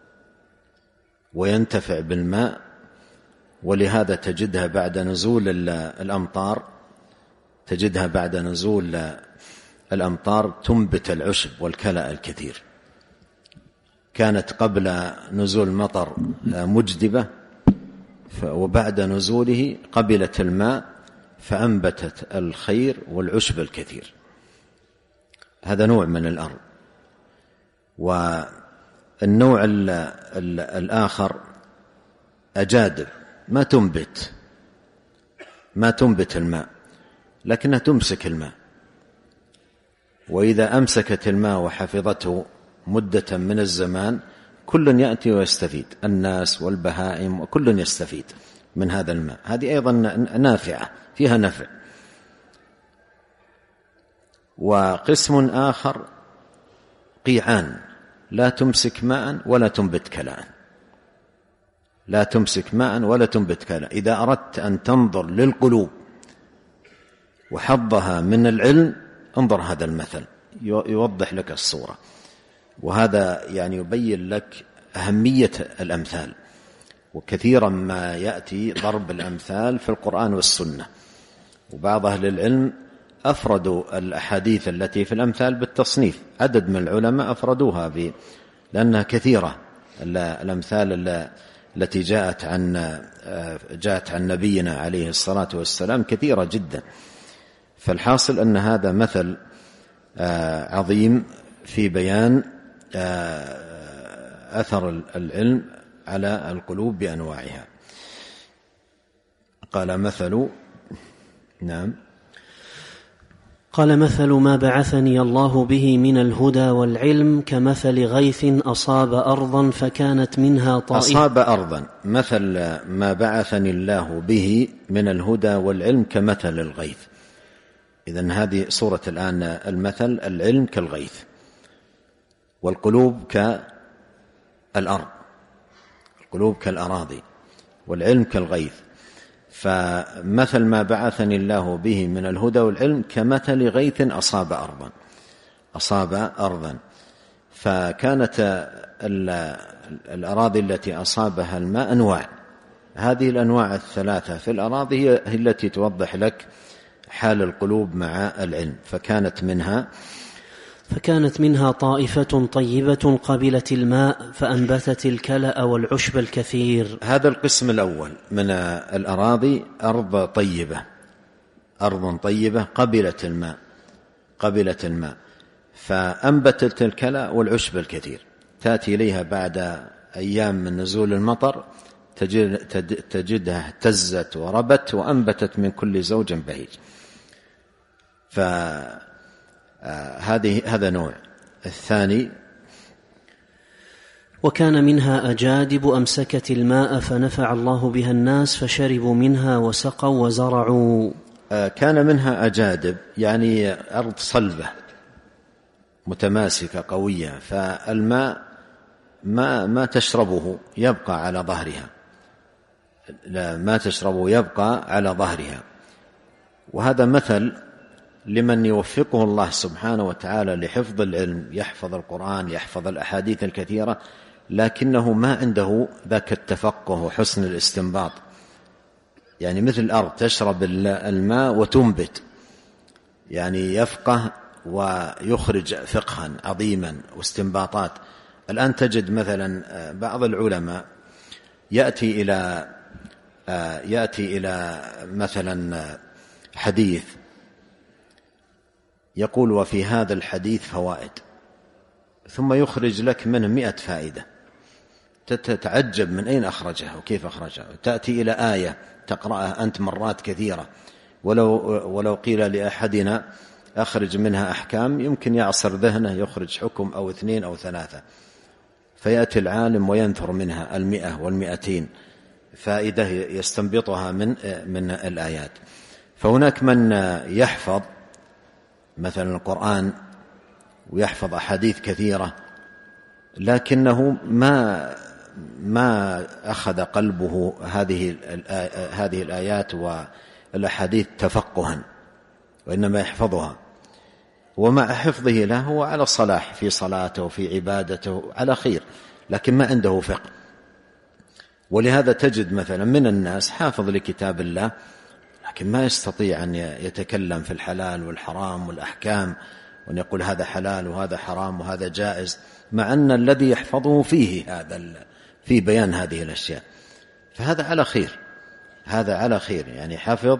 وينتفع بالماء، ولهذا تجدها بعد نزول الأمطار، تجدها بعد نزول الأمطار تنبت العشب والكلأ الكثير. كانت قبل نزول المطر مجدبة، وبعد نزوله قبلت الماء فأنبتت الخير والعشب الكثير. هذا نوع من الأرض. والنوع الآخر أجادب ما تنبت الماء لكنها تمسك الماء، وإذا أمسكت الماء وحفظته مدة من الزمان كل يأتي ويستفيد، الناس والبهائم وكل يستفيد من هذا الماء. هذه أيضا نافعة فيها نفع. وقسم آخر قيعان لا تمسك ماء ولا تنبت كلاء، لا تمسك ماء ولا تنبت كلاء. إذا أردت أن تنظر للقلوب وحظها من العلم انظر هذا المثل يوضح لك الصورة. وهذا يعني يبين لك أهمية الأمثال، وكثيرا ما يأتي ضرب الأمثال في القرآن والسنة. وبعض أهل العلم أفردوا الأحاديث التي في الأمثال بالتصنيف، عدد من العلماء أفردوها لأنها كثيرة. الأمثال التي جاءت عن نبينا عليه الصلاة والسلام كثيرة جدا. فالحاصل أن هذا مثل عظيم في بيان أثر العلم على القلوب بأنواعها. قال مثل ما بعثني الله به من الهدى والعلم كمثل غيث أصاب أرضا فكانت منها طائفة. أصاب أرضا، مثل ما بعثني الله به من الهدى والعلم كمثل الغيث. إذن هذه صورة الآن المثل، العلم كالغيث والقلوب كالأرض، القلوب كالأراضي والعلم كالغيث. فمثل ما بعثني الله به من الهدى والعلم كمثل غيث أصاب أرضا. فكانت الأراضي التي أصابها الماء أنواع. هذه الأنواع الثلاثة في الأراضي هي التي توضح لك حال القلوب مع العلم. فكانت منها طائفة طيبة قبلت الماء فأنبتت الكلأ والعشب الكثير. هذا القسم الأول من الأراضي، أرض طيبة قبلت الماء فأنبتت الكلأ والعشب الكثير. تأتي إليها بعد أيام من نزول المطر تجدها اهتزت وربت وأنبتت من كل زوج بهيج. هذا نوع. الثاني: وكان منها أجادب أمسكت الماء فنفع الله بها الناس فشربوا منها وسقوا وزرعوا. كان منها أجادب، يعني أرض صلبة متماسكة قوية، فالماء ما تشربه يبقى على ظهرها، ما تشربه يبقى على ظهرها. وهذا مثل لمن يوفقه الله سبحانه وتعالى لحفظ العلم، يحفظ القرآن، يحفظ الأحاديث الكثيرة، لكنه ما عنده ذاك التفقه وحسن الاستنباط. يعني مثل الأرض تشرب الماء وتنبت، يعني يفقه ويخرج فقها عظيما واستنباطات. الآن تجد مثلا بعض العلماء يأتي إلى مثلا حديث يقول وفي هذا الحديث فوائد، ثم يخرج لك منه 100 فائدة، تتعجب من أين أخرجها وكيف أخرجها. تأتي إلى آية تقرأها أنت مرات كثيرة، ولو قيل لأحدنا أخرج منها أحكام يمكن يعصر ذهنه يخرج حكم أو 2 أو 3، فيأتي العالم وينثر منها 100 و200 فائدة يستنبطها من الآيات. فهناك من يحفظ مثلا القرآن ويحفظ أحاديث كثيرة، لكنه ما أخذ قلبه هذه الآيات والأحاديث تفقها، وإنما يحفظها، ومع حفظه له هو على صلاح في صلاته وفي عبادته على خير، لكن ما عنده فقه. ولهذا تجد مثلا من الناس حافظ لكتاب الله لكن ما يستطيع أن يتكلم في الحلال والحرام والأحكام، وأن يقول هذا حلال وهذا حرام وهذا جائز، مع أن الذي يحفظه في بيان هذه الأشياء. فهذا على خير، هذا على خير، يعني حفظ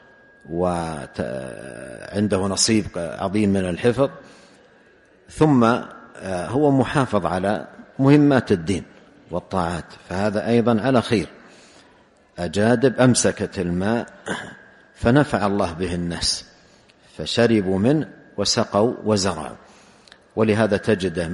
وعنده نصيب عظيم من الحفظ، ثم هو محافظ على مهمات الدين والطاعات، فهذا أيضا على خير. أجادب أمسكت الماء فنفع الله به الناس، فشربوا منه وسقوا وزرعوا. ولهذا تجده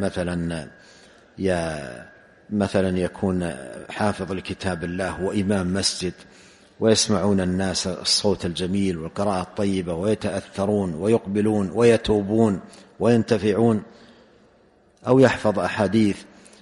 مثلا يكون حافظ لكتاب الله وإمام مسجد، ويسمعون الناس الصوت الجميل والقراءة الطيبة ويتأثرون ويقبلون ويتوبون وينتفعون، أو يحفظ أحاديث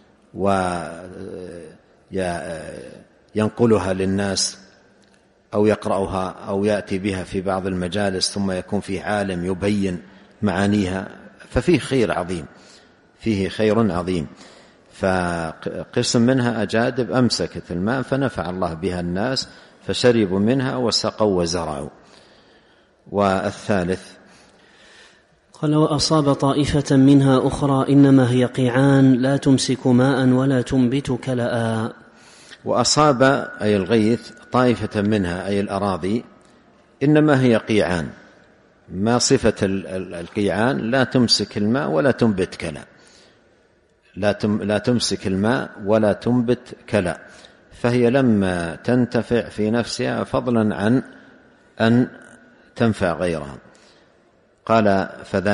وينقلها للناس أو يقرأها أو يأتي بها في بعض المجالس، ثم يكون فيه عالم يبين معانيها، ففيه خير عظيم، فيه خير عظيم. فقسم منها أجادب أمسكت الماء فنفع الله بها الناس فشربوا منها وسقوا وزرعوا. والثالث قال وأصاب طائفة منها أخرى إنما هي قيعان لا تمسك ماء ولا تنبت كلأ. وأصاب أي الغيث طائفة منها أي الأراضي إنما هي قيعان، ما صفة القيعان؟ لا تمسك الماء ولا تنبت كلأ، لا تمسك الماء ولا تنبت كلأ، فهي لما تنتفع في نفسها فضلا عن أن تنفع غيرها. قال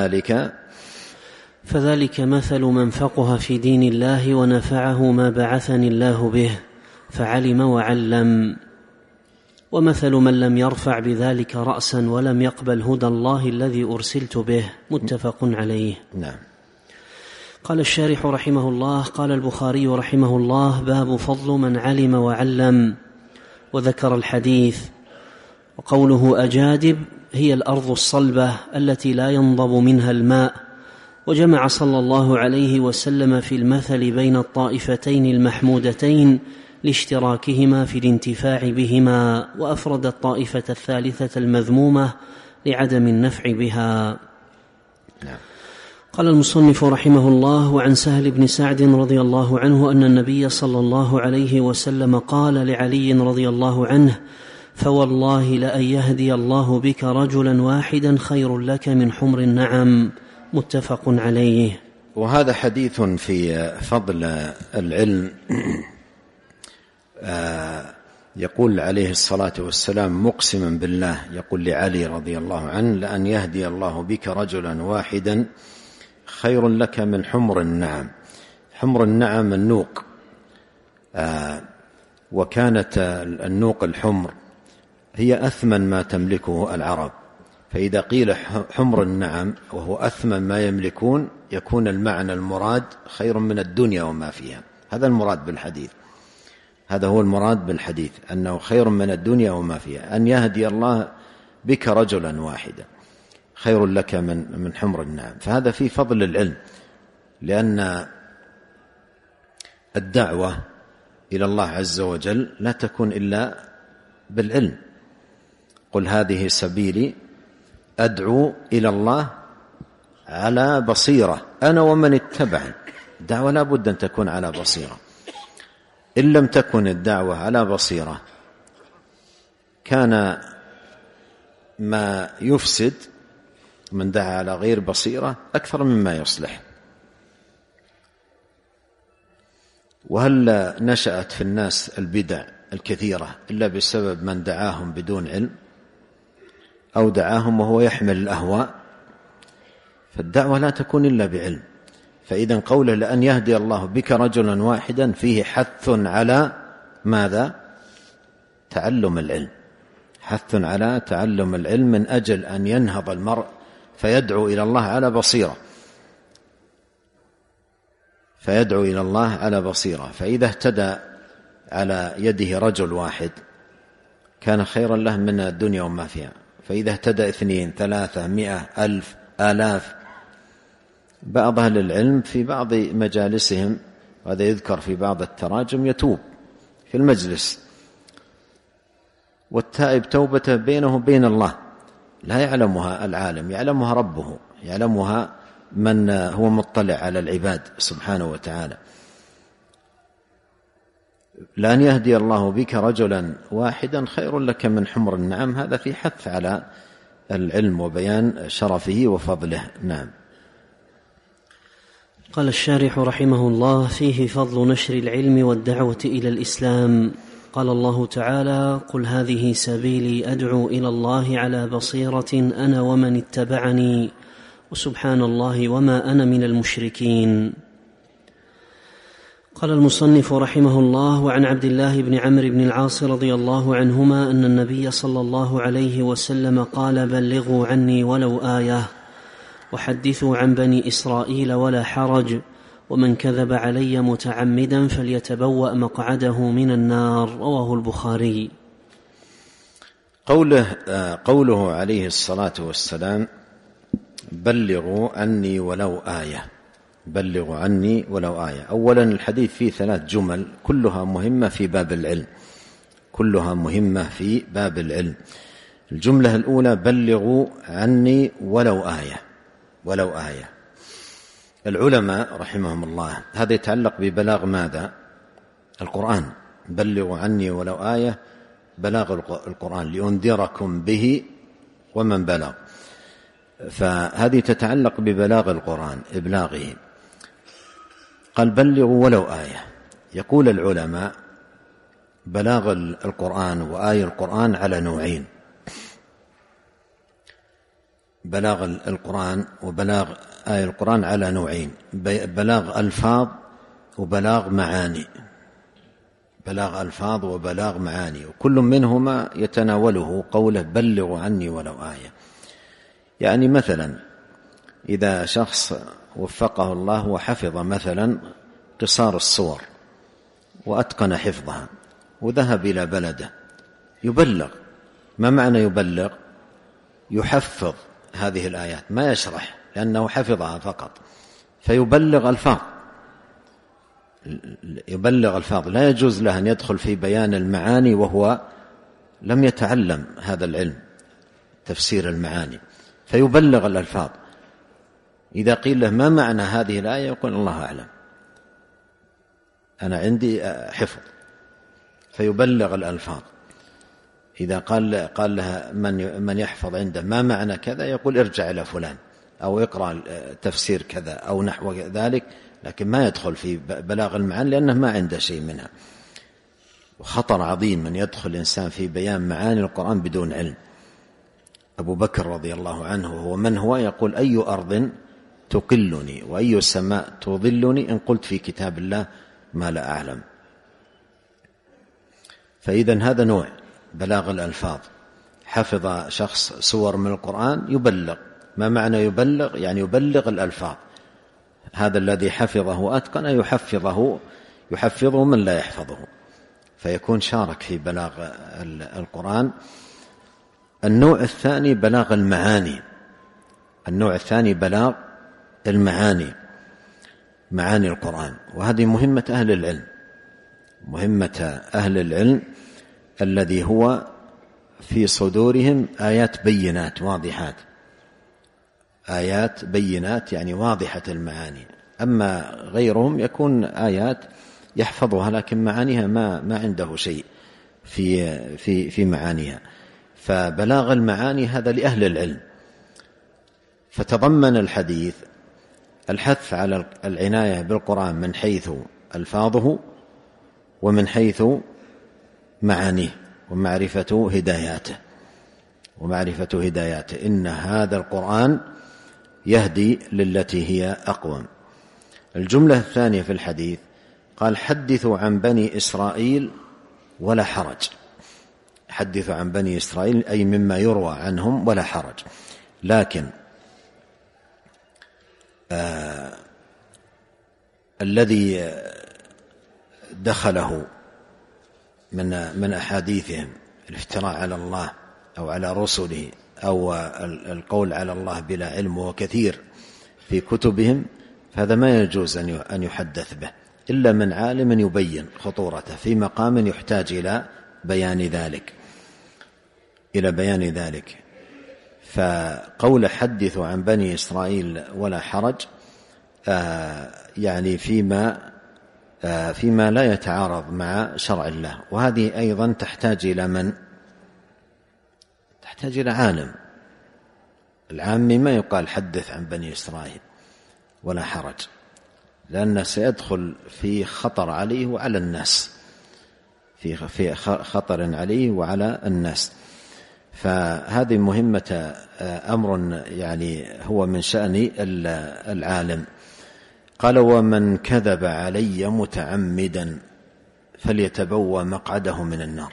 فذلك مثل من فقه في دين الله ونفعه ما بعثني الله به فعلم وعلم، ومثل من لم يرفع بذلك رأسا ولم يقبل هدى الله الذي أرسلت به. متفق عليه. نعم. قال الشارح رحمه الله قال البخاري رحمه الله باب فضل من علم وعلم، وذكر الحديث. وقوله أجادب هي الأرض الصلبة التي لا ينضب منها الماء، وجمع صلى الله عليه وسلم في المثل بين الطائفتين المحمودتين لاشتراكهما في الانتفاع بهما، وأفرد الطائفة الثالثة المذمومة لعدم النفع بها. قال المصنف رحمه الله وعن سهل بن سعد رضي الله عنه أن النبي صلى الله عليه وسلم قال لعلي رضي الله عنه فوالله لأن يهدي الله بك رجلا واحدا خير لك من حمر النعم. متفق عليه. وهذا حديث في فضل العلم. يقول عليه الصلاة والسلام مقسما بالله، يقول لعلي رضي الله عنه لأن يهدي الله بك رجلا واحدا خير لك من حمر النعم. حمر النعم النوق، وكانت النوق الحمر هي أثمن ما تملكه العرب، فإذا قيل حمر النعم وهو أثمن ما يملكون يكون المعنى المراد خير من الدنيا وما فيها. هذا المراد بالحديث، هذا هو المراد بالحديث، أنه خير من الدنيا وما فيها. أن يهدي الله بك رجلا واحدا خير لك من حمر النعم. فهذا في فضل العلم، لأن الدعوة إلى الله عز وجل لا تكون إلا بالعلم. قل هذه سبيلي أدعو إلى الله على بصيرة أنا ومن اتبعني. الدعوة لا بد أن تكون على بصيرة. إن لم تكن الدعوة على بصيرة كان ما يفسد من دعا على غير بصيرة أكثر مما يصلح. وهل نشأت في الناس البدع الكثيرة إلا بسبب من دعاهم بدون علم أو دعاهم وهو يحمل الأهواء؟ فالدعوة لا تكون إلا بعلم. فإذا قوله لأن يهدي الله بك رجلا واحدا فيه حث على ماذا؟ تعلم العلم، حث على تعلم العلم من أجل أن ينهض المرء فيدعو إلى الله على بصيرة، فيدعو إلى الله على بصيرة. فإذا اهتدى على يده رجل واحد كان خيرا له من الدنيا وما فيها. فإذا اهتدى 2 3 100 1000 آلاف. بعض أهل العلم في بعض مجالسهم، وهذا يذكر في بعض التراجم، يتوب في المجلس، والتائب توبته بينه وبين الله، لا يعلمها العالم، يعلمها ربه، يعلمها من هو مطلع على العباد سبحانه وتعالى. لأن يهدي الله بك رجلا واحدا خير لك من حمر النعم. هذا في حث على العلم وبيان شرفه وفضله. نعم. قال الشارح رحمه الله: فيه فضل نشر العلم والدعوة إلى الإسلام. قال الله تعالى: قل هذه سبيلي أدعو إلى الله على بصيرة أنا ومن اتبعني وسبحان الله وما أنا من المشركين. قال المصنف رحمه الله: وعن عبد الله بن عمرو بن العاص رضي الله عنهما أن النبي صلى الله عليه وسلم قال: بلغوا عني ولو آية وحدثوا عن بني إسرائيل ولا حرج، ومن كذب علي متعمدا فليتبوأ مقعده من النار. رواه البخاري. قوله عليه الصلاة والسلام: بلغوا عني ولو آية، بلغوا عني ولو آية. أولا الحديث فيه 3 جمل كلها مهمة في باب العلم، كلها مهمة في باب العلم. الجملة الأولى: بلغوا عني ولو آية، ولو آية. العلماء رحمهم الله هذا يتعلق ببلاغ ماذا؟ القرآن. بلغوا عني ولو آية، بلاغ القرآن، لأنذركم به ومن بلغ. فهذه تتعلق ببلاغ القرآن، إبلاغه. قال بلغوا ولو آية. يقول العلماء: بلاغ القرآن وآي القرآن على نوعين: بلاغ القرآن وبلاغ آي القرآن على نوعين: بلاغ ألفاظ وبلاغ معاني، بلاغ ألفاظ وبلاغ معاني، وكل منهما يتناوله قوله بلغوا عني ولو آية. يعني مثلا إذا شخص وفقه الله وحفظ مثلا قصار الصور وأتقن حفظها وذهب إلى بلده، يبلغ. ما معنى يبلغ؟ يحفظ هذه الآيات، ما يشرح، لأنه حفظها فقط، فيبلغ ألفاظ، يبلغ ألفاظ. لا يجوز له أن يدخل في بيان المعاني وهو لم يتعلم هذا العلم، تفسير المعاني، فيبلغ الألفاظ. إذا قيل له ما معنى هذه الآية يقول الله أعلم، أنا عندي حفظ، فيبلغ الألفاظ. إذا قال لها من يحفظ عنده ما معنى كذا يقول ارجع إلى فلان أو اقرأ تفسير كذا أو نحو ذلك، لكن ما يدخل في بلاغ المعاني لأنه ما عنده شيء منها. وخطر عظيم من يدخل الإنسان في بيان معاني القرآن بدون علم. أبو بكر رضي الله عنه هو من هو يقول: أي أرض تقلني وأي سماء تظلني إن قلت في كتاب الله ما لا أعلم. فإذا هذا نوع بلاغ الألفاظ. حفظ شخص سور من القرآن يبلغ. ما معنى يبلغ؟ يعني يبلغ الألفاظ. هذا الذي حفظه أتقن يحفظه من لا يحفظه، فيكون شارك في بلاغ القرآن. النوع الثاني بلاغ المعاني. النوع الثاني بلاغ المعاني، معاني القرآن، وهذه مهمة أهل العلم، مهمة أهل العلم الذي هو في صدورهم آيات بينات واضحات، آيات بينات يعني واضحة المعاني. أما غيرهم يكون آيات يحفظها لكن معانيها ما عنده شيء في معانيها. فبلاغ المعاني هذا لأهل العلم. فتضمن الحديث الحث على العناية بالقرآن من حيث ألفاظه ومن حيث معانيه ومعرفة هداياته. إن هذا القرآن يهدي للتي هي أقوم. الجملة الثانية في الحديث قال حدثوا عن بني إسرائيل ولا حرج. حدثوا عن بني إسرائيل أي مما يروى عنهم ولا حرج. لكن الذي دخله من أحاديثهم الافتراء على الله أو على رسله أو القول على الله بلا علم وكثير في كتبهم، فهذا ما يجوز أن يحدث به إلا من عالم يبين خطورته في مقام يحتاج إلى بيان ذلك. فقول حدثوا عن بني إسرائيل ولا حرج يعني فيما لا يتعارض مع شرع الله. وهذه أيضا تحتاج إلى من؟ تحتاج إلى عالم. العامي ما يقال حدث عن بني إسرائيل ولا حرج، لأنه سيدخل في خطر عليه وعلى الناس، في خطر عليه وعلى الناس. فهذه مهمة أمر يعني هو من شأن العالم. قال ومن كذب علي متعمدا فليتبوأ مقعده من النار.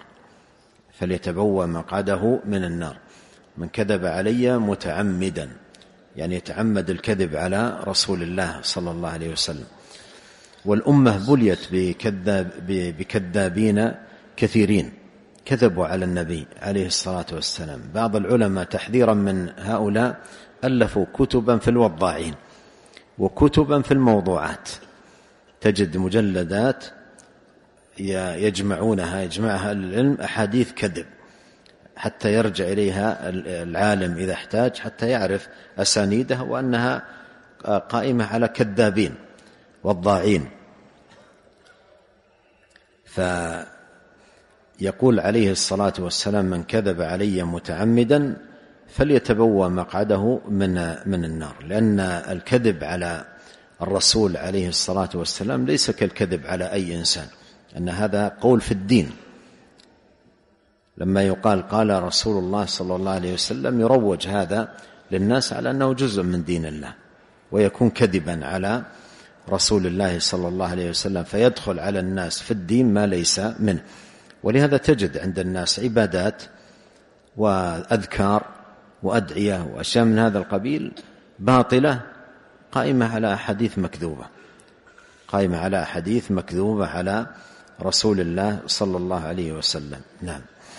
من كذب علي متعمدا يعني يتعمد الكذب على رسول الله صلى الله عليه وسلم. والأمة بليت بكذابين كثيرين كذبوا على النبي عليه الصلاة والسلام. بعض العلماء تحذيرا من هؤلاء ألفوا كتبا في الوضاعين وكتبا في الموضوعات. تجد مجلدات يجمعها العلم أحاديث كذب حتى يرجع إليها العالم إذا احتاج حتى يعرف أسانيدها وأنها قائمة على كذابين وضاعين. فيقول عليه الصلاة والسلام من كذب علي متعمدا فليتبوأ مقعده من النار. لأن الكذب على الرسول عليه الصلاة والسلام ليس كالكذب على أي إنسان، أن هذا قول في الدين. لما يقال قال رسول الله صلى الله عليه وسلم يروج هذا للناس على أنه جزء من دين الله، ويكون كذبا على رسول الله صلى الله عليه وسلم، فيدخل على الناس في الدين ما ليس منه. ولهذا تجد عند الناس عبادات وأذكار وأدعية وأشياء من هذا القبيل باطلة قائمة على أحاديث مكذوبة على رسول الله صلى الله عليه وسلم. نعم.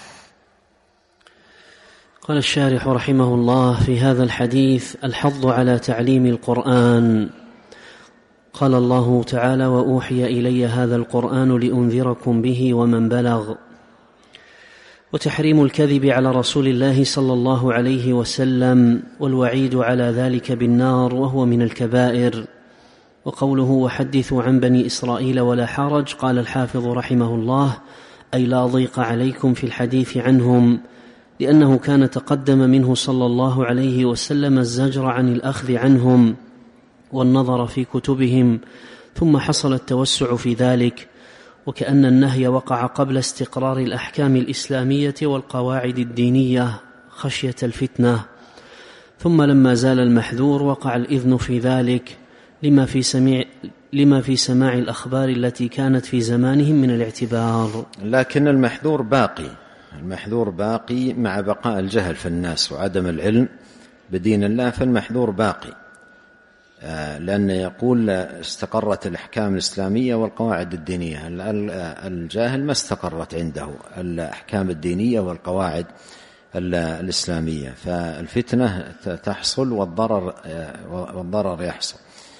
قال الشارح رحمه الله في هذا الحديث الحض على تعليم القرآن. قال الله تعالى وأوحي إلي هذا القرآن لأنذركم به ومن بلغ. وتحريم الكذب على رسول الله صلى الله عليه وسلم والوعيد على ذلك بالنار وهو من الكبائر. وقوله وحدثوا عن بني إسرائيل ولا حرج قال الحافظ رحمه الله أي لا ضيق عليكم في الحديث عنهم، لأنه كان تقدم منه صلى الله عليه وسلم الزجر عن الأخذ عنهم والنظر في كتبهم، ثم حصل التوسع في ذلك، وكأن النهي وقع قبل استقرار الأحكام الإسلامية والقواعد الدينية خشية الفتنة، ثم لما زال المحذور وقع الإذن في ذلك لما في سماع الأخبار التي كانت في زمانهم من الاعتبار. لكن المحذور باقي، المحذور باقي مع بقاء الجهل في الناس وعدم العلم بدين الله، فالمحذور باقي، لأن يقول استقرت الأحكام الإسلامية والقواعد الدينية. الجاهل ما استقرت عنده الأحكام الدينية والقواعد الإسلامية، فالفتنة تحصل والضرر يحصل.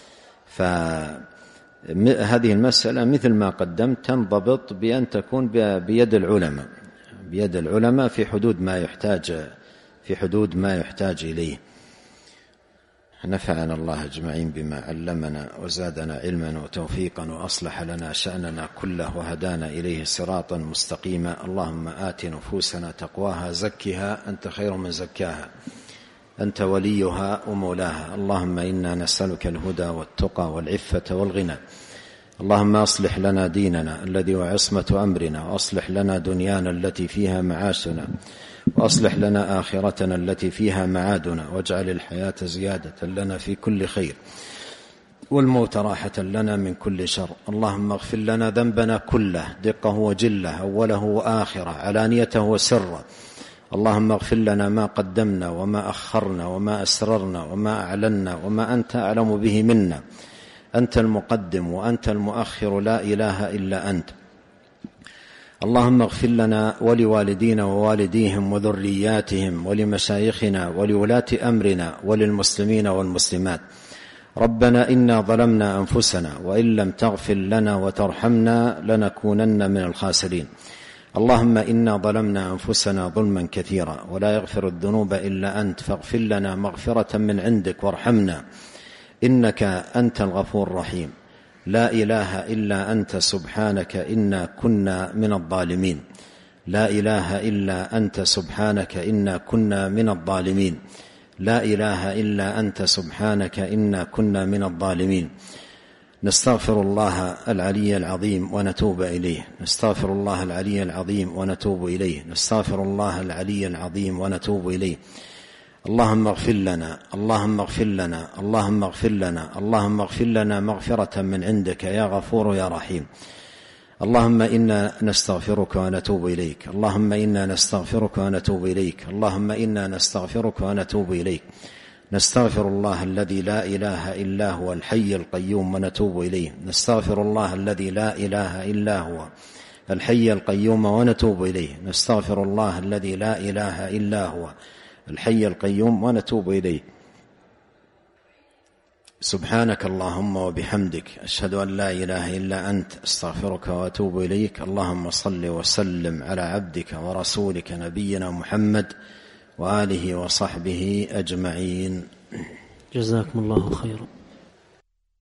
فهذه المسألة مثل ما قدمت تنضبط بأن تكون بيد العلماء في حدود ما يحتاج إليه. نفعنا الله أجمعين بما علمنا وزادنا علما وتوفيقا وأصلح لنا شأننا كله وهدانا إليه صراطا مستقيما. اللهم آت نفوسنا تقواها زكها أنت خير من زكاها أنت وليها ومولاها. اللهم إنا نسألك الهدى والتقى والعفة والغنى. اللهم أصلح لنا ديننا الذي هو عصمة أمرنا، وأصلح لنا دنيانا التي فيها معاشنا، وأصلح لنا آخرتنا التي فيها معادنا، واجعل الحياة زيادة لنا في كل خير والموت راحة لنا من كل شر. اللهم اغفر لنا ذنبنا كله دقه وجله، أوله وآخره، علانيته وسره. اللهم اغفر لنا ما قدمنا وما أخرنا وما أسررنا وما أعلنا وما أنت أعلم به منا. أنت المقدم وأنت المؤخر، لا إله إلا أنت. اللهم اغفر لنا ولوالدينا ووالديهم وذرياتهم ولمشايخنا ولولاة أمرنا وللمسلمين والمسلمات. ربنا إنا ظلمنا أنفسنا وإن لم تغفر لنا وترحمنا لنكونن من الخاسرين. اللهم إنا ظلمنا أنفسنا ظلما كثيرا ولا يغفر الذنوب إلا أنت، فاغفر لنا مغفرة من عندك وارحمنا إنك أنت الغفور الرحيم. لا إله إلا أنت سبحانك إنا كنا من الظالمين. لا إله إلا أنت سبحانك إنا كنا من الظالمين. لا إله إلا أنت سبحانك إنا كنا من الظالمين. نستغفر الله العلي العظيم ونتوب إليه. نستغفر الله العلي العظيم ونتوب إليه. نستغفر الله العلي العظيم ونتوب إليه. اللهم اغفر لنا، اللهم اغفر لنا، اللهم اغفر لنا، اللهم اغفر لنا مغفرة من عندك يا غفور يا رحيم. اللهم إنا نستغفرك ونتوب إليك. اللهم إنا نستغفرك ونتوب إليك. اللهم إنا نستغفرك ونتوب إليك. نستغفر الله الذي لا إله إلا هو الحي القيوم ونتوب إليه. نستغفر الله الذي لا إله إلا هو الحي القيوم ونتوب إليه. نستغفر الله الذي لا إله إلا هو الحي القيوم ونتوب إليه. سبحانك اللهم وبحمدك، أشهد أن لا إله إلا أنت، أستغفرك وأتوب إليك. اللهم صل وسلم على عبدك ورسولك نبينا محمد وآله وصحبه أجمعين. جزاكم الله خيرا.